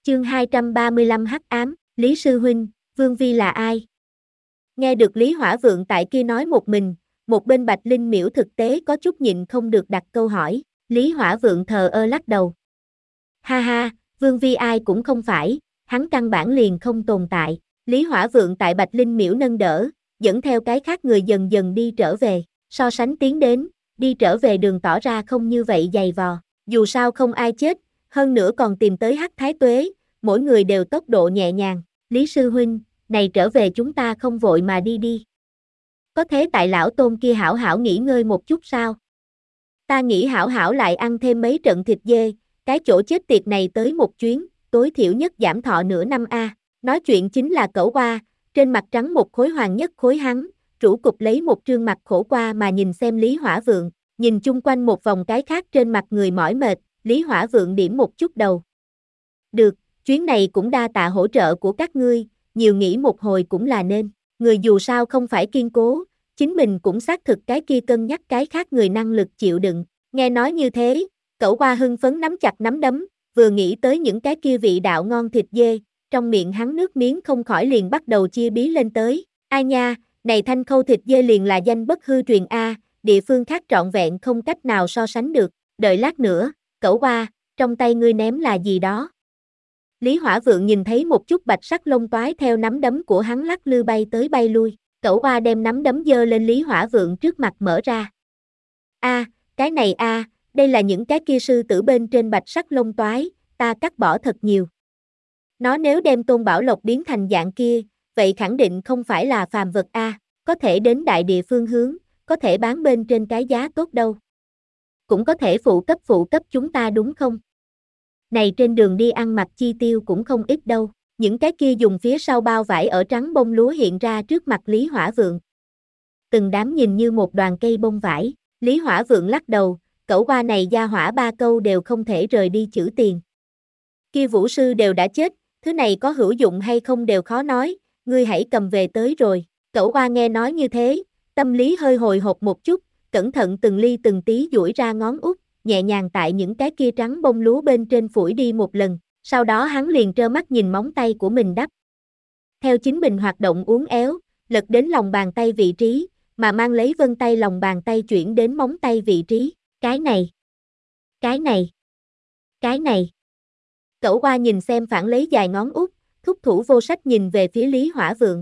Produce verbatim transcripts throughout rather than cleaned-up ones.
Chương hai trăm ba mươi lăm Hắc ám, Lý sư huynh, Vương Vi là ai? Nghe được Lý Hỏa Vượng tại kia nói một mình, một bên Bạch Linh Miễu thực tế có chút nhịn không được đặt câu hỏi, Lý Hỏa Vượng thờ ơ lắc đầu. Ha ha, Vương Vi ai cũng không phải, hắn căn bản liền không tồn tại. Lý Hỏa Vượng tại Bạch Linh Miễu nâng đỡ, dẫn theo cái khác người dần dần đi trở về, so sánh tiến đến, đi trở về đường tỏ ra không như vậy dày vò, dù sao không ai chết, hơn nữa còn tìm tới Hắc Thái Tuế, mỗi người đều tốc độ nhẹ nhàng, Lý sư huynh, này trở về chúng ta không vội mà đi đi. Có thế tại lão tôn kia hảo hảo nghỉ ngơi một chút sao? Ta nghĩ hảo hảo lại ăn thêm mấy trận thịt dê, cái chỗ chết tiệt này tới một chuyến, tối thiểu nhất giảm thọ nửa năm a. Nói chuyện chính là Cẩu Qua, trên mặt trắng một khối hoàng nhất khối hắn, rũ cục lấy một trương mặt khổ qua mà nhìn xem Lý Hỏa Vượng, nhìn chung quanh một vòng cái khác trên mặt người mỏi mệt, Lý Hỏa Vượng điểm một chút đầu. Được, chuyến này cũng đa tạ hỗ trợ của các ngươi, nhiều nghĩ một hồi cũng là nên, người dù sao không phải kiên cố, chính mình cũng xác thực cái kia cân nhắc cái khác người năng lực chịu đựng, nghe nói như thế, Cẩu Qua hưng phấn nắm chặt nắm đấm, vừa nghĩ tới những cái kia vị đạo ngon thịt dê, trong miệng hắn nước miếng không khỏi liền bắt đầu chia bí lên tới, ai nha, này thanh khâu thịt dê liền là danh bất hư truyền a, địa phương khác trọn vẹn không cách nào so sánh được, đợi lát nữa, Cẩu Qua, trong tay ngươi ném là gì đó? Lý Hỏa Vượng nhìn thấy một chút bạch sắc lông toái theo nắm đấm của hắn lắc lư bay tới bay lui, Cẩu Qua đem nắm đấm giơ lên Lý Hỏa Vượng trước mặt mở ra. A, cái này a, đây là những cái kia sư tử bên trên bạch sắc lông toái, ta cắt bỏ thật nhiều. Nó nếu đem Tôn Bảo Lộc biến thành dạng kia, vậy khẳng định không phải là phàm vật a, có thể đến đại địa phương hướng, có thể bán bên trên cái giá tốt đâu. Cũng có thể phụ cấp phụ cấp chúng ta đúng không? Này trên đường đi ăn mặc chi tiêu cũng không ít đâu, những cái kia dùng phía sau bao vải ở trắng bông lúa hiện ra trước mặt Lý Hỏa Vượng. Từng đám nhìn như một đoàn cây bông vải, Lý Hỏa Vượng lắc đầu, Cẩu Qua này gia hỏa ba câu đều không thể rời đi chữ tiền. Kia vũ sư đều đã chết, thứ này có hữu dụng hay không đều khó nói, ngươi hãy cầm về tới rồi. Cẩu Qua nghe nói như thế, tâm lý hơi hồi hộp một chút, cẩn thận từng ly từng tí duỗi ra ngón út, nhẹ nhàng tại những cái kia trắng bông lúa bên trên phủi đi một lần, sau đó hắn liền trơ mắt nhìn móng tay của mình đắp. Theo chính mình hoạt động uốn éo, lật đến lòng bàn tay vị trí, mà mang lấy vân tay lòng bàn tay chuyển đến móng tay vị trí, cái này, cái này, cái này. Cẩu Qua nhìn xem phản lấy dài ngón út, thúc thủ vô sách nhìn về phía Lý Hỏa Vượng.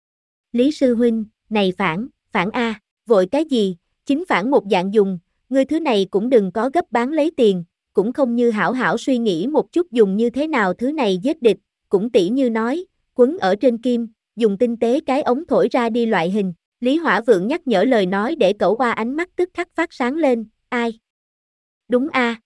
Lý sư huynh, này phản, phản a, vội cái gì, chính phản một dạng dùng, ngươi thứ này cũng đừng có gấp bán lấy tiền, cũng không như hảo hảo suy nghĩ một chút dùng như thế nào thứ này giết địch, cũng tỉ như nói, quấn ở trên kim, dùng tinh tế cái ống thổi ra đi loại hình. Lý Hỏa Vượng nhắc nhở lời nói để Cẩu Qua ánh mắt tức khắc phát sáng lên, ai? Đúng a.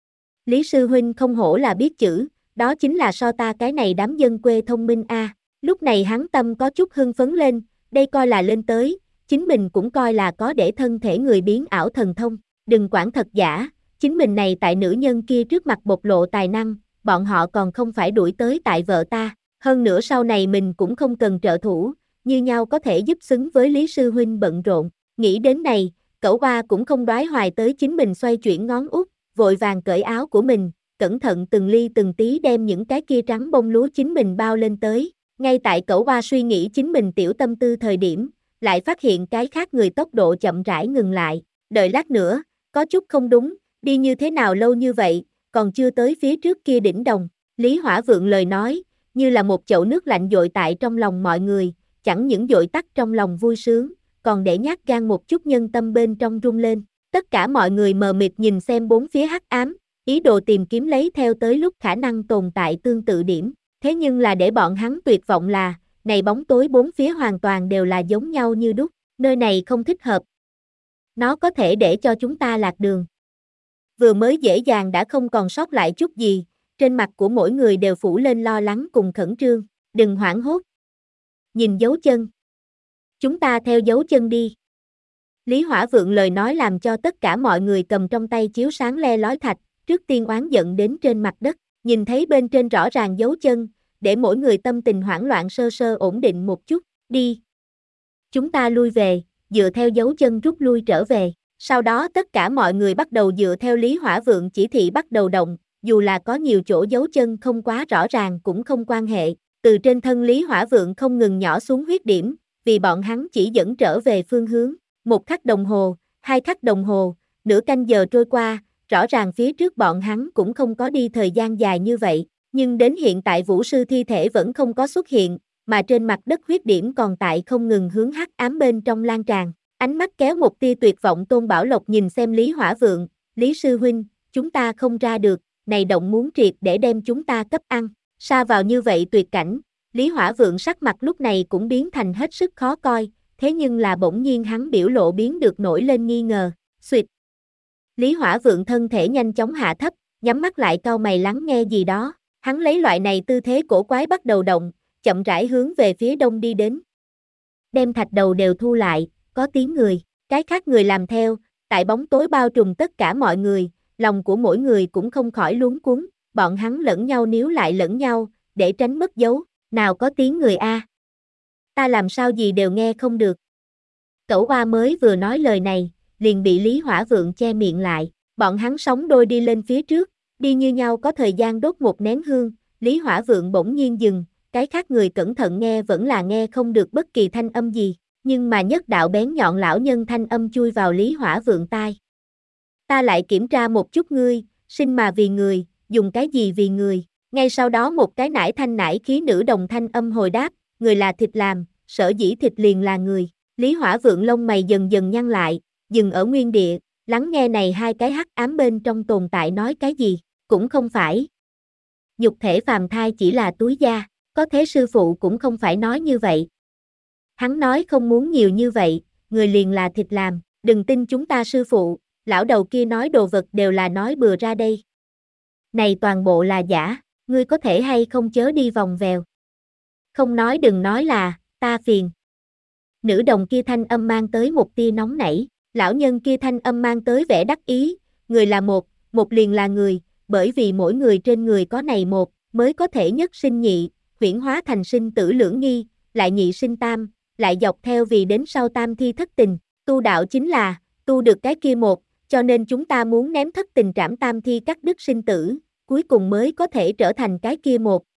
Lý sư huynh không hổ là biết chữ, đó chính là so ta cái này đám dân quê thông minh a. Lúc này hắn tâm có chút hưng phấn lên, đây coi là lên tới, chính mình cũng coi là có để thân thể người biến ảo thần thông, đừng quản thật giả, chính mình này tại nữ nhân kia trước mặt bộc lộ tài năng, bọn họ còn không phải đuổi tới tại vợ ta, hơn nữa sau này mình cũng không cần trợ thủ, như nhau có thể giúp xứng với Lý sư huynh bận rộn, nghĩ đến này, Cẩu Qua cũng không đoái hoài tới chính mình xoay chuyển ngón út, vội vàng cởi áo của mình, cẩn thận từng ly từng tí đem những cái kia trắng bông lúa chính mình bao lên tới, ngay tại Cẩu Qua suy nghĩ chính mình tiểu tâm tư thời điểm, lại phát hiện cái khác người tốc độ chậm rãi ngừng lại, đợi lát nữa, có chút không đúng, đi như thế nào lâu như vậy, còn chưa tới phía trước kia đỉnh đồng, Lý Hỏa Vượng lời nói, như là một chậu nước lạnh dội tại trong lòng mọi người, chẳng những dội tắt trong lòng vui sướng, còn để nhát gan một chút nhân tâm bên trong rung lên, tất cả mọi người mờ mịt nhìn xem bốn phía hắc ám, ý đồ tìm kiếm lấy theo tới lúc khả năng tồn tại tương tự điểm, thế nhưng là để bọn hắn tuyệt vọng là, này bóng tối bốn phía hoàn toàn đều là giống nhau như đúc, nơi này không thích hợp. Nó có thể để cho chúng ta lạc đường. Vừa mới dễ dàng đã không còn sót lại chút gì, trên mặt của mỗi người đều phủ lên lo lắng cùng khẩn trương, đừng hoảng hốt. Nhìn dấu chân. Chúng ta theo dấu chân đi. Lý Hỏa Vượng lời nói làm cho tất cả mọi người cầm trong tay chiếu sáng le lói thạch, trước tiên oán giận đến trên mặt đất, nhìn thấy bên trên rõ ràng dấu chân, để mỗi người tâm tình hoảng loạn sơ sơ ổn định một chút, đi. Chúng ta lui về, dựa theo dấu chân rút lui trở về, sau đó tất cả mọi người bắt đầu dựa theo Lý Hỏa Vượng chỉ thị bắt đầu động, dù là có nhiều chỗ dấu chân không quá rõ ràng cũng không quan hệ. Từ trên thân Lý Hỏa Vượng không ngừng nhỏ xuống huyết điểm, vì bọn hắn chỉ dẫn trở về phương hướng. Một khắc đồng hồ, hai khắc đồng hồ, nửa canh giờ trôi qua, rõ ràng phía trước bọn hắn cũng không có đi thời gian dài như vậy, nhưng đến hiện tại vũ sư thi thể vẫn không có xuất hiện, mà trên mặt đất huyết điểm còn tại không ngừng hướng hắc ám bên trong lan tràn. Ánh mắt kéo một tia tuyệt vọng Tôn Bảo Lộc nhìn xem Lý Hỏa Vượng, Lý sư huynh, chúng ta không ra được, này động muốn triệt để đem chúng ta cấp ăn. Sa vào như vậy tuyệt cảnh, Lý Hỏa Vượng sắc mặt lúc này cũng biến thành hết sức khó coi, thế nhưng là bỗng nhiên hắn biểu lộ biến được nổi lên nghi ngờ, xuyệt. Lý Hỏa Vượng thân thể nhanh chóng hạ thấp, nhắm mắt lại cau mày lắng nghe gì đó, hắn lấy loại này tư thế cổ quái bắt đầu động, chậm rãi hướng về phía đông đi đến. Đem thạch đầu đều thu lại, có tiếng người, cái khác người làm theo, tại bóng tối bao trùm tất cả mọi người, lòng của mỗi người cũng không khỏi luống cuống, bọn hắn lẫn nhau níu lại lẫn nhau, để tránh mất dấu, nào có tiếng người a. Ta làm sao gì đều nghe không được. Cẩu oa mới vừa nói lời này, liền bị Lý Hỏa Vượng che miệng lại, bọn hắn sóng đôi đi lên phía trước, đi như nhau có thời gian đốt một nén hương, Lý Hỏa Vượng bỗng nhiên dừng, cái khác người cẩn thận nghe vẫn là nghe không được bất kỳ thanh âm gì, nhưng mà nhất đạo bén nhọn lão nhân thanh âm chui vào Lý Hỏa Vượng tai. Ta lại kiểm tra một chút ngươi, sinh mà vì người, dùng cái gì vì người, ngay sau đó một cái nải thanh nải khí nữ đồng thanh âm hồi đáp, người là thịt làm, sở dĩ thịt liền là người. Lý Hỏa Vượng lông mày dần dần nhăn lại, dừng ở nguyên địa, lắng nghe này hai cái hắc ám bên trong tồn tại nói cái gì, cũng không phải. Nhục thể phàm thai chỉ là túi da, có thế sư phụ cũng không phải nói như vậy. Hắn nói không muốn nhiều như vậy, người liền là thịt làm, đừng tin chúng ta sư phụ, lão đầu kia nói đồ vật đều là nói bừa ra đây. Này toàn bộ là giả, ngươi có thể hay không chớ đi vòng vèo. Không nói đừng nói là, ta phiền. Nữ đồng kia thanh âm mang tới một tia nóng nảy, lão nhân kia thanh âm mang tới vẻ đắc ý, người là một, một liền là người, bởi vì mỗi người trên người có này một, mới có thể nhất sinh nhị, huyễn hóa thành sinh tử lưỡng nghi, lại nhị sinh tam, lại dọc theo vì đến sau tam thi thất tình, tu đạo chính là, tu được cái kia một, cho nên chúng ta muốn ném thất tình trảm tam thi cắt đứt sinh tử, cuối cùng mới có thể trở thành cái kia một,